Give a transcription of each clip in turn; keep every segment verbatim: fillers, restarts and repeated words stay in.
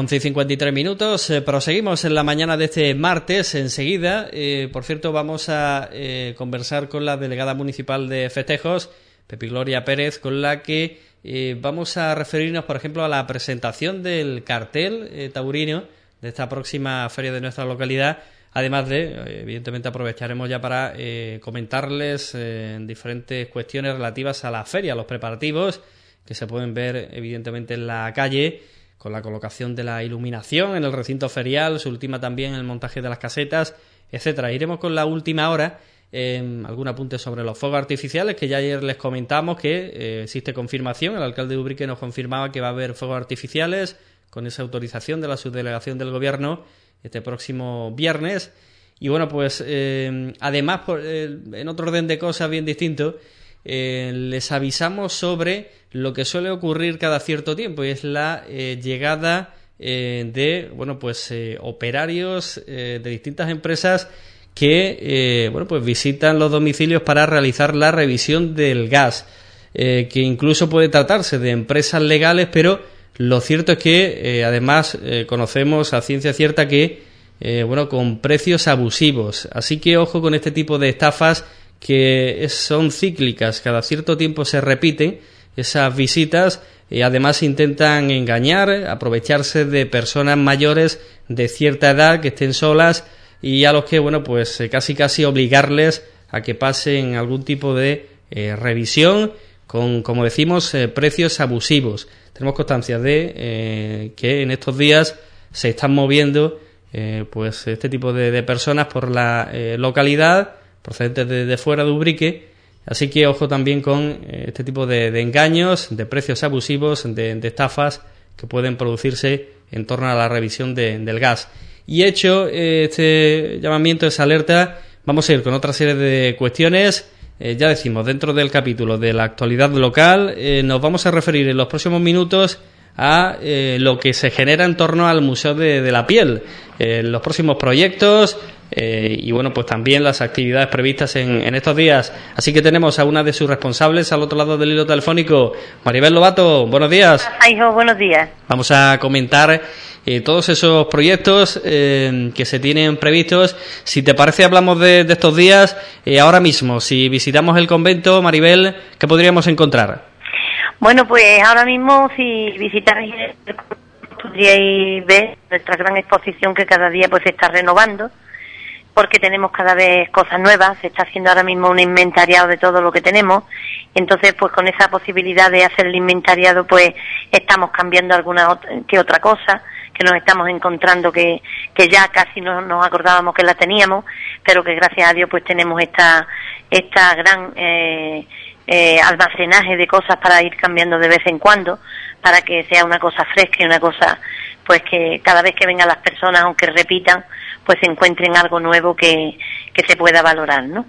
once y cincuenta y tres minutos, eh, proseguimos en la mañana de este martes. Enseguida, eh, por cierto, vamos a eh, conversar con la delegada municipal de festejos, Pepi Gloria Pérez, con la que eh, vamos a referirnos, por ejemplo, a la presentación del cartel eh, taurino de esta próxima feria de nuestra localidad. Además de, eh, evidentemente, aprovecharemos ya para eh, comentarles eh, diferentes cuestiones relativas a la feria, los preparativos que se pueden ver, evidentemente, en la calle, con la colocación de la iluminación en el recinto ferial, su última también el montaje de las casetas, etcétera. Iremos con la última hora, eh, algún apunte sobre los fuegos artificiales, que ya ayer les comentamos que eh, existe confirmación. El alcalde de Ubrique nos confirmaba que va a haber fuegos artificiales con esa autorización de la subdelegación del gobierno este próximo viernes. Y bueno, pues eh, además, por, eh, en otro orden de cosas bien distinto, Eh, les avisamos sobre lo que suele ocurrir cada cierto tiempo, y es la eh, llegada eh, de bueno pues eh, operarios eh, de distintas empresas que eh, bueno pues visitan los domicilios para realizar la revisión del gas, eh, que incluso puede tratarse de empresas legales, pero lo cierto es que eh, además eh, conocemos a ciencia cierta que eh, bueno con precios abusivos, así que ojo con este tipo de estafas que son cíclicas, cada cierto tiempo se repiten esas visitas y además intentan engañar, aprovecharse de personas mayores de cierta edad que estén solas y a los que, bueno, pues casi casi obligarles a que pasen algún tipo de eh, revisión con, como decimos, eh, precios abusivos. Tenemos constancia de eh, que en estos días se están moviendo eh, pues este tipo de, de personas por la eh, localidad, procedentes de, de fuera de Ubrique, así que ojo también con eh, este tipo de, de engaños, de precios abusivos, de, de estafas que pueden producirse en torno a la revisión de, del gas. Y hecho eh, este llamamiento, esa alerta, vamos a ir con otra serie de cuestiones. Eh, ya decimos, dentro del capítulo de la actualidad local, eh, nos vamos a referir en los próximos minutos a eh, lo que se genera en torno al Museo de, de la Piel, eh, los próximos proyectos, Eh, y bueno, pues también las actividades previstas en, en estos días. Así que tenemos a una de sus responsables al otro lado del hilo telefónico, Maribel Lobato. Buenos días. Hola, hijo, buenos días. Vamos a comentar eh, todos esos proyectos eh, que se tienen previstos. Si te parece, hablamos de, de estos días. Eh, ahora mismo, si visitamos el convento, Maribel, ¿qué podríamos encontrar? Bueno, pues ahora mismo, si visitáis, podríais ver nuestra gran exposición que cada día pues se está renovando, porque tenemos cada vez cosas nuevas, se está haciendo ahora mismo un inventariado de todo lo que tenemos, entonces pues con esa posibilidad de hacer el inventariado pues estamos cambiando alguna otra, que otra cosa, que nos estamos encontrando que, que ya casi no nos acordábamos que la teníamos, pero que gracias a Dios pues tenemos esta, esta gran eh, eh, almacenaje de cosas para ir cambiando de vez en cuando, para que sea una cosa fresca y una cosa pues que cada vez que vengan las personas, aunque repitan, pues se encuentren algo nuevo que, que se pueda valorar, ¿no?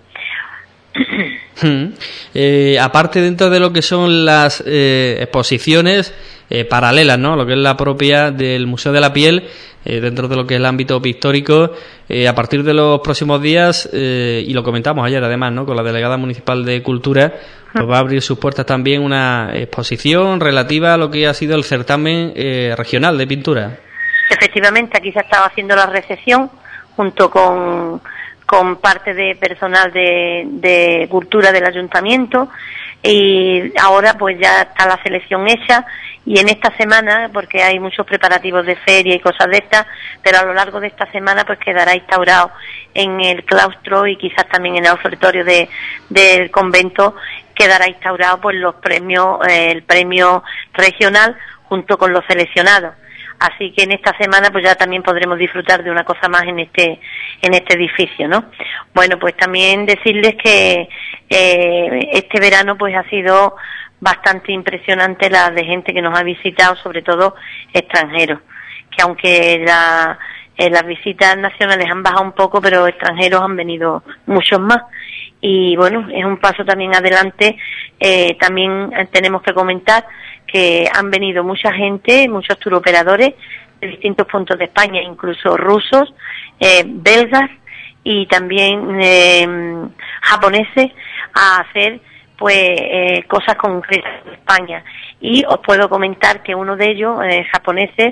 eh, aparte, dentro de lo que son las eh, exposiciones eh, paralelas, ¿no?, lo que es la propia del Museo de la Piel, eh, dentro de lo que es el ámbito pictórico, eh, a partir de los próximos días, eh, y lo comentamos ayer además, ¿no?, con la delegada municipal de Cultura, pues va a abrir sus puertas también una exposición relativa a lo que ha sido el certamen eh, regional de pintura. Efectivamente, aquí se ha estado haciendo la recepción junto con, con parte de personal de, de cultura del ayuntamiento, y ahora pues ya está la selección hecha, y en esta semana, porque hay muchos preparativos de feria y cosas de estas, pero a lo largo de esta semana pues quedará instaurado en el claustro y quizás también en el ofertorio de, del convento, quedará instaurado pues los premios, eh, el premio regional junto con los seleccionados. Así que en esta semana pues ya también podremos disfrutar de una cosa más en este en este edificio, ¿no? Bueno, pues también decirles que eh, este verano pues ha sido bastante impresionante la de gente que nos ha visitado, sobre todo extranjeros, que aunque la, eh, las visitas nacionales han bajado un poco, pero extranjeros han venido muchos más. Y bueno, es un paso también adelante. Eh, también tenemos que comentar que han venido mucha gente, muchos turoperadores de distintos puntos de España, incluso rusos, eh, belgas y también eh, japoneses, a hacer pues eh, cosas concretas de España. Y os puedo comentar que uno de ellos, eh, japoneses,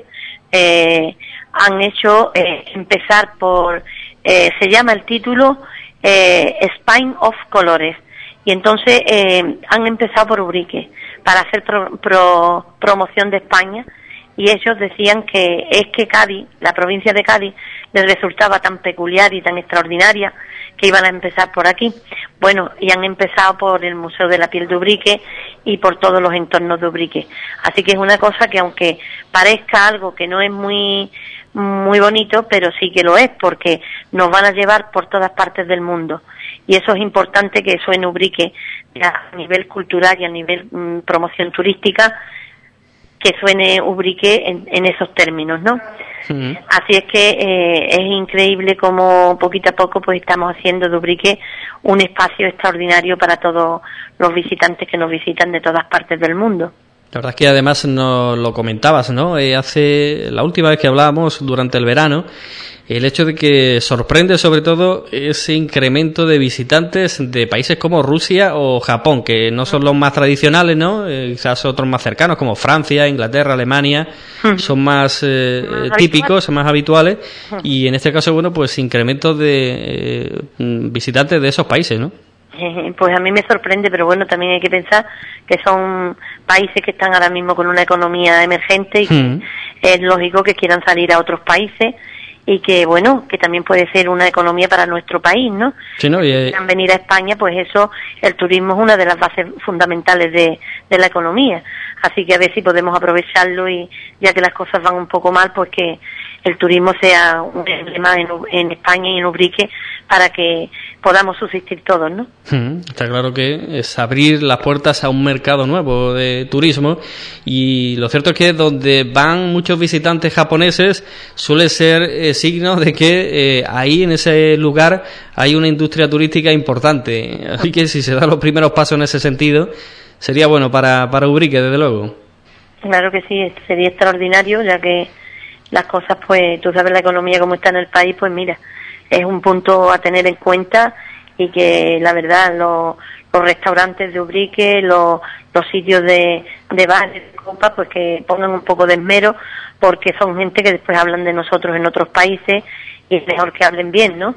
eh, han hecho eh, empezar por, eh, se llama el título eh, Spain of Colores, y entonces eh, han empezado por Ubrique para hacer pro, pro, promoción de España, y ellos decían que es que Cádiz, la provincia de Cádiz, les resultaba tan peculiar y tan extraordinaria que iban a empezar por aquí. Bueno, y han empezado por el Museo de la Piel de Ubrique y por todos los entornos de Ubrique. Así que es una cosa que, aunque parezca algo que no es muy muy bonito, pero sí que lo es, porque nos van a llevar por todas partes del mundo. Y eso es importante, que eso en Ubrique, a nivel cultural y a nivel mmm, promoción turística, que suene Ubrique en, en esos términos, ¿no? Sí. Así es que eh, es increíble cómo poquito a poco pues estamos haciendo de Ubrique un espacio extraordinario para todos los visitantes que nos visitan de todas partes del mundo. La verdad es que además nos lo comentabas, ¿no? Eh, hace la última vez que hablábamos durante el verano, el hecho de que sorprende sobre todo ese incremento de visitantes de países como Rusia o Japón, que no son los más tradicionales, ¿no? Eh, quizás otros más cercanos como Francia, Inglaterra, Alemania, son más eh, más típicos, más habituales, y en este caso, bueno, pues incremento de eh, visitantes de esos países, ¿no? Pues a mí me sorprende, pero bueno, también hay que pensar que son países que están ahora mismo con una economía emergente y que mm. es lógico que quieran salir a otros países, y que, bueno, que también puede ser una economía para nuestro país, ¿no? Sí, ¿no? Y, si quieran venir a España, pues eso, el turismo es una de las bases fundamentales de, de la economía. Así que a ver si podemos aprovecharlo, y ya que las cosas van un poco mal, pues que el turismo sea un emblema en, en España y en Ubrique para que podamos subsistir todos, ¿no? Mm, está claro que es abrir las puertas a un mercado nuevo de turismo, y lo cierto es que donde van muchos visitantes japoneses suele ser eh, signo de que eh, ahí en ese lugar hay una industria turística importante, así que si se dan los primeros pasos en ese sentido sería bueno para, para Ubrique, desde luego. Claro que sí, sería extraordinario, ya que las cosas, pues, tú sabes la economía como está en el país, pues mira, es un punto a tener en cuenta, y que la verdad los, los restaurantes de Ubrique, los, los sitios de, de bares, de copas, pues que pongan un poco de esmero, porque son gente que después hablan de nosotros en otros países, y es mejor que hablen bien, ¿no?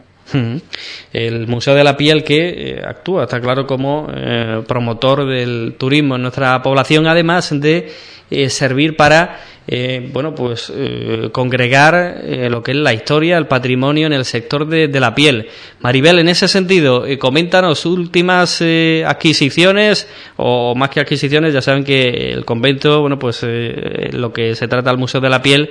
El Museo de la Piel, que eh, actúa, está claro, como eh, promotor del turismo en nuestra población, además de eh, servir para eh, bueno, pues eh, congregar eh, lo que es la historia, el patrimonio en el sector de, de la piel. Maribel, en ese sentido, eh, coméntanos últimas eh, adquisiciones, o más que adquisiciones, ya saben que el convento, bueno, pues eh, lo que se trata al Museo de la Piel,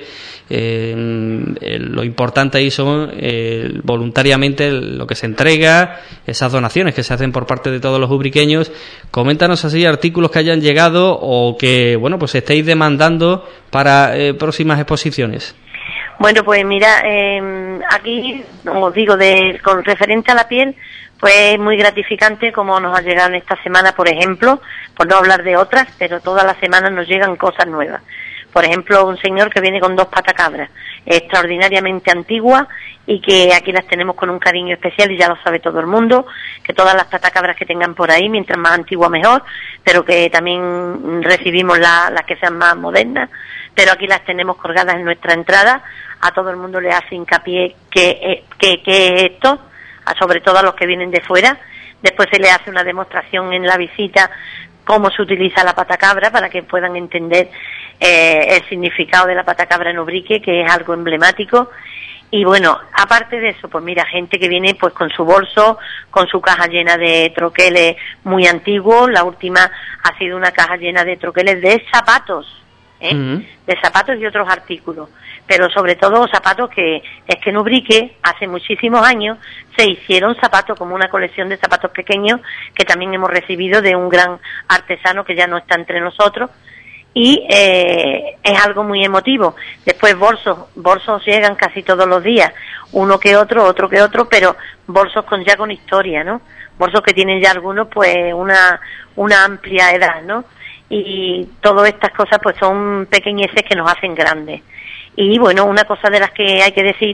eh, eh, lo importante ahí son eh, voluntariamente lo que se entrega, esas donaciones que se hacen por parte de todos los ubriqueños. Coméntanos así artículos que hayan llegado o que, bueno, pues estéis demandando para eh, próximas exposiciones. Bueno, pues mira, eh, aquí os digo, de con referente a la piel, pues es muy gratificante como nos ha llegado en esta semana, por ejemplo, por no hablar de otras, pero todas las semanas nos llegan cosas nuevas. Por ejemplo, un señor que viene con dos patacabras extraordinariamente antiguas, y que aquí las tenemos con un cariño especial, y ya lo sabe todo el mundo, que todas las patacabras que tengan por ahí, mientras más antigua mejor, pero que también recibimos la, las que sean más modernas, pero aquí las tenemos colgadas en nuestra entrada. A todo el mundo le hace hincapié que, que, que es esto, a sobre todo a los que vienen de fuera. Después se le hace una demostración en la visita cómo se utiliza la patacabra, para que puedan entender eh, el significado de la patacabra en Ubrique, que es algo emblemático. Y bueno, aparte de eso, pues mira, gente que viene pues con su bolso, con su caja llena de troqueles muy antiguos. La última ha sido una caja llena de troqueles de zapatos, ¿eh? Uh-huh. De zapatos y otros artículos, pero sobre todo zapatos que es que en Ubrique hace muchísimos años se hicieron zapatos, como una colección de zapatos pequeños que también hemos recibido de un gran artesano que ya no está entre nosotros, y eh, es algo muy emotivo. Después bolsos, bolsos llegan casi todos los días, uno que otro, otro que otro, pero bolsos con ya con historia, ¿no? Bolsos que tienen ya algunos pues una una amplia edad, ¿no? Y todas estas cosas pues son pequeñeces que nos hacen grandes. Y bueno, una cosa de las que hay que decir,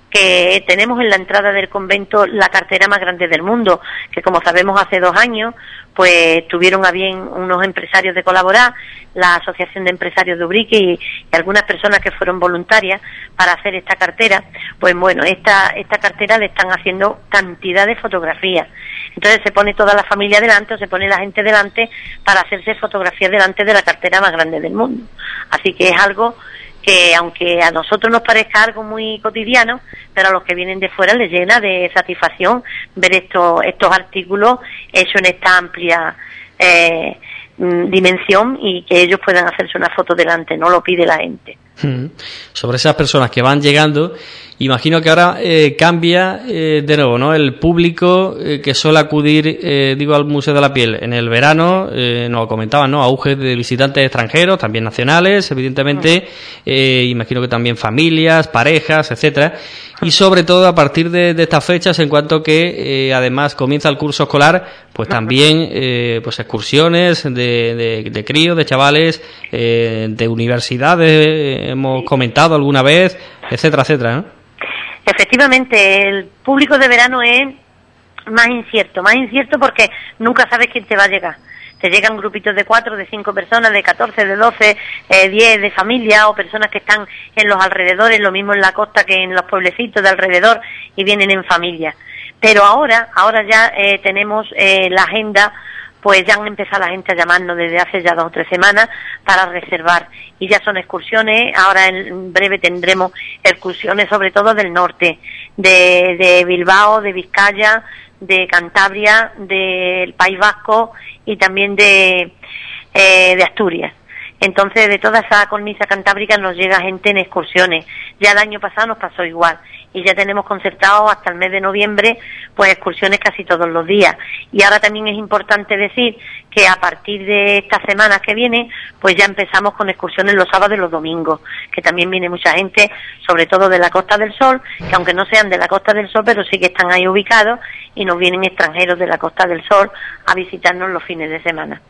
que tenemos en la entrada del convento la cartera más grande del mundo, que como sabemos hace dos años pues tuvieron a bien unos empresarios de colaborar, la Asociación de Empresarios de Ubrique y, y algunas personas que fueron voluntarias para hacer esta cartera. Pues bueno, esta esta cartera le están haciendo cantidad de fotografías. Entonces se pone toda la familia delante o se pone la gente delante para hacerse fotografías delante de la cartera más grande del mundo. Así que es algo que, aunque a nosotros nos parezca algo muy cotidiano, pero a los que vienen de fuera les llena de satisfacción ver estos estos artículos hechos en esta amplia eh, dimensión y que ellos puedan hacerse una foto delante, no lo pide la gente. Hmm. Sobre esas personas que van llegando, imagino que ahora eh, cambia eh, de nuevo, ¿no? El público eh, que suele acudir, eh, digo, al Museo de la Piel en el verano, eh, nos comentaban, ¿no? Auge de visitantes extranjeros, también nacionales, evidentemente, eh, imagino que también familias, parejas, etcétera. Y sobre todo a partir de, de estas fechas, en cuanto que eh, además comienza el curso escolar, pues también eh, pues excursiones de, de, de críos, de chavales, eh, de universidades, eh, hemos comentado alguna vez, etcétera, etcétera, ¿no? Efectivamente, el público de verano es más incierto, más incierto porque nunca sabes quién te va a llegar. Te llegan grupitos de cuatro, de cinco personas, de catorce, de doce, eh, diez de familia o personas que están en los alrededores, lo mismo en la costa que en los pueblecitos de alrededor y vienen en familia. Pero ahora, ahora ya eh, tenemos eh, la agenda, pues ya han empezado la gente a llamarnos desde hace ya dos o tres semanas para reservar. Y ya son excursiones, ahora en breve tendremos excursiones sobre todo del norte, de, de Bilbao, de Vizcaya, de Cantabria, del País Vasco y también de, eh, de Asturias. Entonces, de toda esa cornisa cantábrica nos llega gente en excursiones. Ya el año pasado nos pasó igual. Y ya tenemos concertado hasta el mes de noviembre, pues excursiones casi todos los días. Y ahora también es importante decir que a partir de estas semanas que vienen, pues ya empezamos con excursiones los sábados y los domingos, que también viene mucha gente, sobre todo de la Costa del Sol, que aunque no sean de la Costa del Sol, pero sí que están ahí ubicados, y nos vienen extranjeros de la Costa del Sol a visitarnos los fines de semana.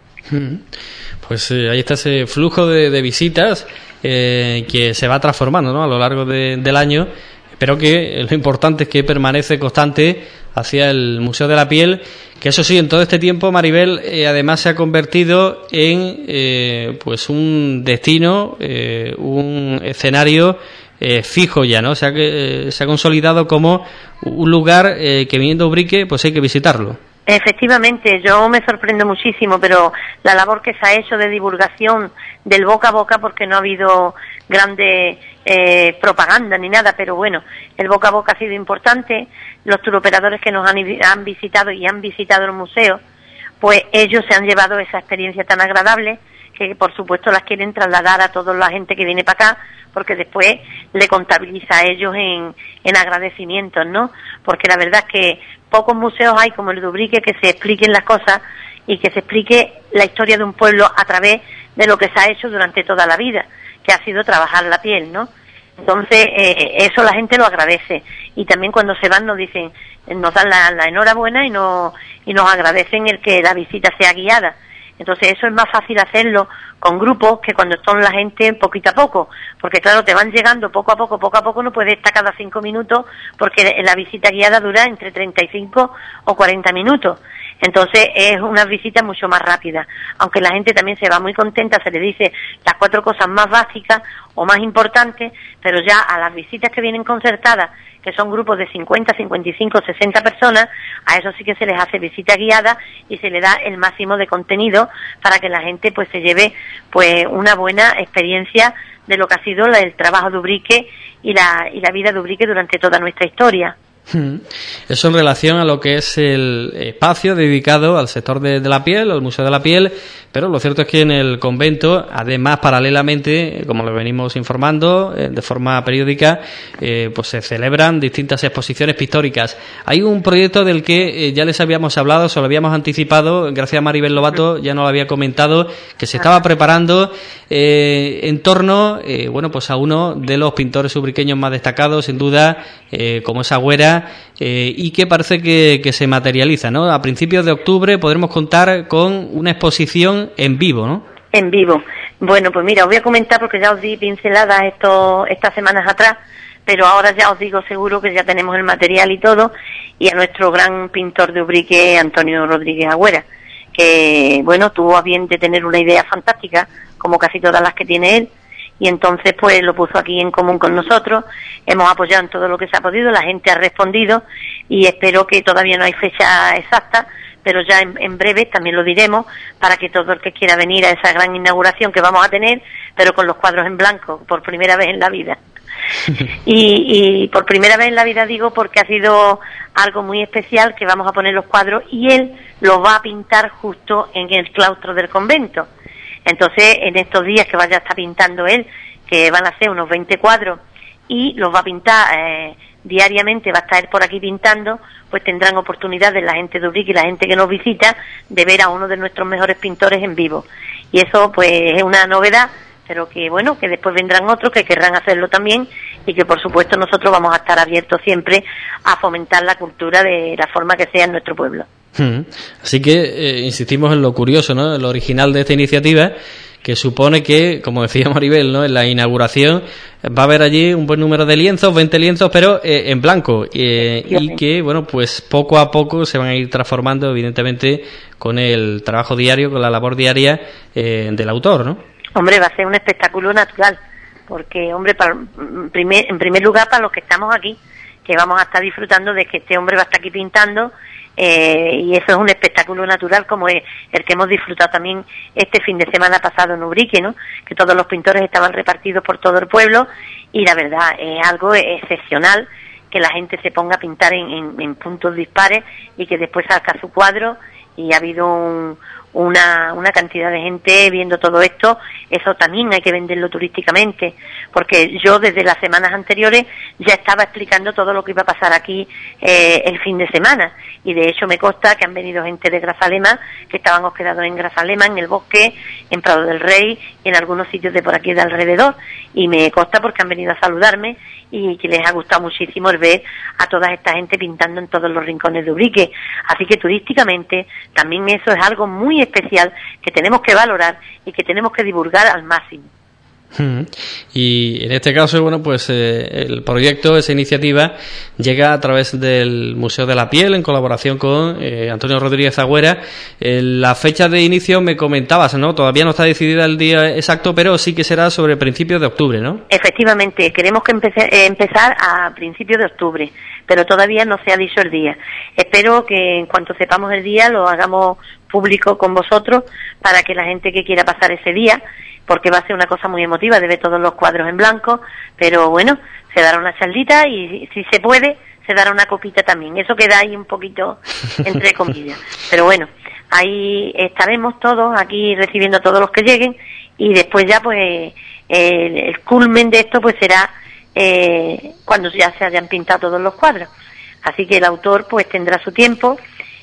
Pues eh, ahí está ese flujo de, de visitas eh, que se va transformando, ¿no?, a lo largo de, del año, pero que lo importante es que permanece constante hacia el Museo de la Piel, que eso sí, en todo este tiempo, Maribel, eh, además se ha convertido en eh, pues un destino, eh, un escenario eh, fijo ya, ¿no? O sea que eh, se ha consolidado como un lugar eh, que viniendo a Ubrique, pues hay que visitarlo. Efectivamente, yo me sorprendo muchísimo, pero la labor que se ha hecho de divulgación del boca a boca, porque no ha habido grande eh, propaganda ni nada, pero bueno, el boca a boca ha sido importante. Los turoperadores que nos han, han visitado y han visitado el museo, pues ellos se han llevado esa experiencia tan agradable que por supuesto las quieren trasladar a toda la gente que viene para acá, porque después le contabiliza a ellos en, en agradecimientos, ¿no? Porque la verdad es que pocos museos hay como el de Ubrique que se expliquen las cosas y que se explique la historia de un pueblo a través de lo que se ha hecho durante toda la vida, que ha sido trabajar la piel, ¿no? Entonces, eh, eso la gente lo agradece. Y también cuando se van nos dicen, nos dan la, la enhorabuena y, no, y nos agradecen el que la visita sea guiada. Entonces eso es más fácil hacerlo con grupos que cuando son la gente poquito a poco, porque claro, te van llegando poco a poco, poco a poco, no puedes estar cada cinco minutos, porque la visita guiada dura entre treinta y cinco o cuarenta minutos. Entonces es una visita mucho más rápida, aunque la gente también se va muy contenta, se le dice las cuatro cosas más básicas o más importantes, pero ya a las visitas que vienen concertadas, que son grupos de cincuenta, cincuenta y cinco, sesenta personas, a eso sí que se les hace visita guiada y se le da el máximo de contenido para que la gente pues se lleve pues una buena experiencia de lo que ha sido el trabajo de Ubrique y la, y la vida de Ubrique durante toda nuestra historia. Eso en relación a lo que es el espacio dedicado al sector de, de la piel, al Museo de la Piel, pero lo cierto es que en el convento, además, paralelamente, como lo venimos informando eh, de forma periódica, eh, pues se celebran distintas exposiciones pictóricas. Hay un proyecto del que eh, ya les habíamos hablado, se lo habíamos anticipado, gracias a Maribel Lobato ya nos lo había comentado, que se estaba preparando eh, en torno, eh, bueno, pues a uno de los pintores ubriqueños más destacados, sin duda, eh, como es Agüera, Eh, y que parece que, que se materializa, ¿no? A principios de octubre podremos contar con una exposición en vivo, ¿no? En vivo. Bueno, pues mira, os voy a comentar porque ya os di pinceladas esto, estas semanas atrás, pero ahora ya os digo seguro que ya tenemos el material y todo, y a nuestro gran pintor de Ubrique, Antonio Rodríguez Agüera, que, bueno, tuvo a bien de tener una idea fantástica, como casi todas las que tiene él, y entonces pues lo puso aquí en común con nosotros, hemos apoyado en todo lo que se ha podido, la gente ha respondido, y espero que todavía no hay fecha exacta, pero ya en, en breve también lo diremos, para que todo el que quiera venir a esa gran inauguración que vamos a tener, pero con los cuadros en blanco, por primera vez en la vida. y, y por primera vez en la vida digo porque ha sido algo muy especial, que vamos a poner los cuadros y él los va a pintar justo en el claustro del convento. Entonces, en estos días que vaya a estar pintando él, que van a ser unos veinte cuadros, y los va a pintar eh, diariamente, va a estar por aquí pintando, pues tendrán oportunidades la gente de Ubrique y la gente que nos visita de ver a uno de nuestros mejores pintores en vivo. Y eso pues es una novedad, pero que bueno, que después vendrán otros que querrán hacerlo también, y que por supuesto nosotros vamos a estar abiertos siempre a fomentar la cultura de la forma que sea en nuestro pueblo. Hmm. Así que eh, insistimos en lo curioso, ¿no? En lo original de esta iniciativa, que supone que, como decía Maribel, ¿no? En la inauguración va a haber allí un buen número de lienzos, veinte lienzos, pero eh, en blanco, eh, y que, bueno, pues poco a poco se van a ir transformando, evidentemente, con el trabajo diario, con la labor diaria eh, del autor, ¿no? Hombre, va a ser un espectáculo natural, porque, hombre, para, en, primer, en primer lugar, para los que estamos aquí, que vamos a estar disfrutando de que este hombre va a estar aquí pintando, eh, y eso es un espectáculo natural como es el que hemos disfrutado también este fin de semana pasado en Ubrique, ¿no? Que todos los pintores estaban repartidos por todo el pueblo, y la verdad es algo excepcional que la gente se ponga a pintar en, en, en puntos dispares y que después saca su cuadro, y ha habido un, una, una cantidad de gente viendo todo esto. Eso también hay que venderlo turísticamente, porque yo desde las semanas anteriores ya estaba explicando todo lo que iba a pasar aquí eh, el fin de semana, y de hecho me consta que han venido gente de Grazalema, que estaban hospedados en Grazalema, en el bosque, en Prado del Rey y en algunos sitios de por aquí de alrededor, y me consta porque han venido a saludarme y que les ha gustado muchísimo el ver a toda esta gente pintando en todos los rincones de Ubrique. Así que turísticamente también eso es algo muy especial que tenemos que valorar y que tenemos que divulgar al máximo. Y en este caso, bueno, pues eh, el proyecto, esa iniciativa, llega a través del Museo de la Piel en colaboración con eh, Antonio Rodríguez Agüera. Eh, la fecha de inicio me comentabas, ¿no? Todavía no está decidida el día exacto, pero sí que será sobre principios de octubre, ¿no? Efectivamente, queremos que empece, eh, empezar a principios de octubre, pero todavía no se ha dicho el día. Espero que en cuanto sepamos el día lo hagamos público con vosotros, para que la gente que quiera pasar ese día, porque va a ser una cosa muy emotiva de ver todos los cuadros en blanco, pero bueno, se dará una charlita y si se puede, se dará una copita también. Eso queda ahí un poquito entre comillas. Pero bueno, ahí estaremos todos aquí recibiendo a todos los que lleguen, y después ya pues el, el culmen de esto pues será eh, cuando ya se hayan pintado todos los cuadros. Así que el autor pues tendrá su tiempo,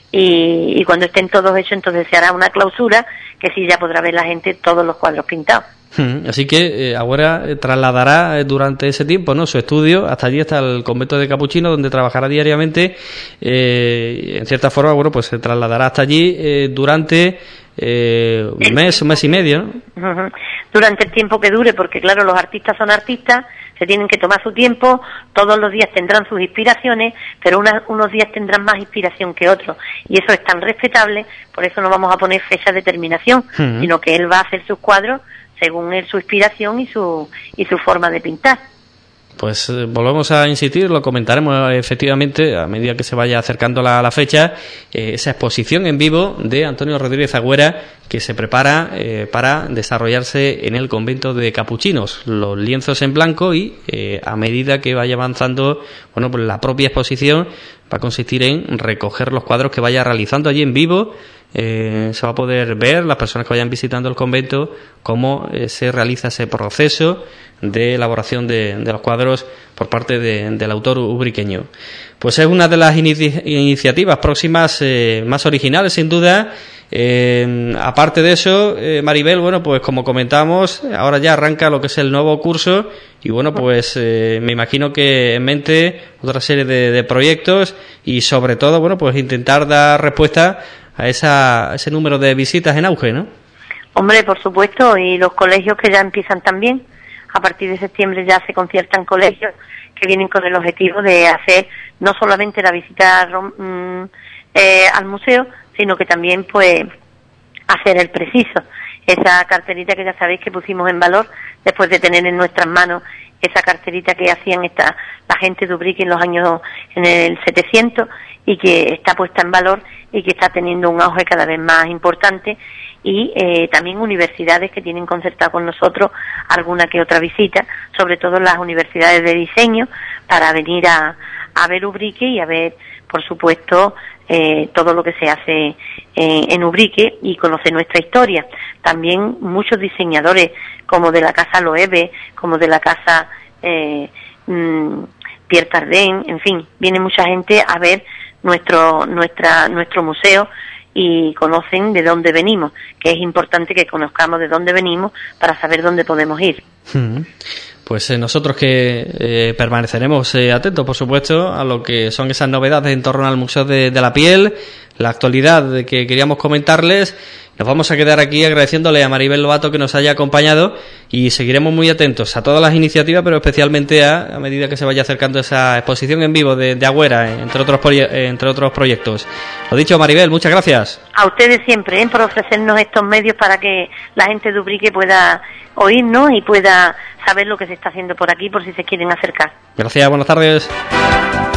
y, y cuando estén todos hechos entonces se hará una clausura, que sí ya podrá ver la gente todos los cuadros pintados. Así que eh, ahora trasladará durante ese tiempo, ¿no?, su estudio hasta allí, hasta el convento de Capuchinos, donde trabajará diariamente. Eh, en cierta forma, bueno, pues se trasladará hasta allí eh, durante eh, un mes, un mes y medio, ¿no? Uh-huh. Durante el tiempo que dure, porque claro, los artistas son artistas, se tienen que tomar su tiempo, todos los días tendrán sus inspiraciones, pero una, unos días tendrán más inspiración que otros, y eso es tan respetable, por eso no vamos a poner fecha de terminación, uh-huh. sino que él va a hacer sus cuadros según él, su inspiración y su y su forma de pintar. Pues eh, volvemos a insistir, lo comentaremos efectivamente a medida que se vaya acercando la, la fecha, eh, esa exposición en vivo de Antonio Rodríguez Agüera, que se prepara eh, para desarrollarse en el convento de Capuchinos, los lienzos en blanco, y eh, a medida que vaya avanzando, bueno, pues la propia exposición va a consistir en recoger los cuadros que vaya realizando allí en vivo. Eh, se va a poder ver, las personas que vayan visitando el convento, cómo eh, se realiza ese proceso de elaboración de, de los cuadros por parte de, del autor ubriqueño. Pues es una de las inici- iniciativas próximas eh, más originales, sin duda. Eh, aparte de eso, eh, Maribel, bueno, pues como comentamos, ahora ya arranca lo que es el nuevo curso, y bueno, pues eh, me imagino que en mente otra serie de, de proyectos, y sobre todo, bueno, pues intentar dar respuesta a esa, a ese número de visitas en auge, ¿no? Hombre, por supuesto, y los colegios que ya empiezan también, a partir de septiembre ya se conciertan colegios que vienen con el objetivo de hacer no solamente la visita mm, eh, al museo, sino que también pues hacer el preciso. Esa carterita que ya sabéis que pusimos en valor después de tener en nuestras manos esa carterita que hacían esta, la gente de Ubrique en los años, en el setecientos, y que está puesta en valor y que está teniendo un auge cada vez más importante, y eh, también universidades que tienen concertado con nosotros alguna que otra visita, sobre todo las universidades de diseño, para venir a, a ver Ubrique y a ver, por supuesto, eh, todo lo que se hace eh, en Ubrique y conocer nuestra historia. También muchos diseñadores, como de la Casa Loewe, como de la Casa eh, mmm, Pierre Cardin, en fin, viene mucha gente a ver nuestro nuestra nuestro museo y conocen de dónde venimos, que es importante que conozcamos de dónde venimos para saber dónde podemos ir. Pues eh, nosotros que eh, permaneceremos eh, atentos, por supuesto, a lo que son esas novedades en torno al Museo de, de la Piel, la actualidad que queríamos comentarles. Nos vamos a quedar aquí agradeciéndole a Maribel Lobato que nos haya acompañado y seguiremos muy atentos a todas las iniciativas, pero especialmente a, a medida que se vaya acercando esa exposición en vivo de, de Agüera, entre otros, entre otros proyectos. Lo dicho, Maribel, muchas gracias. A ustedes siempre, ¿eh? por ofrecernos estos medios para que la gente de Ubrique pueda oírnos y pueda saber lo que se está haciendo por aquí, por si se quieren acercar. Gracias, buenas tardes.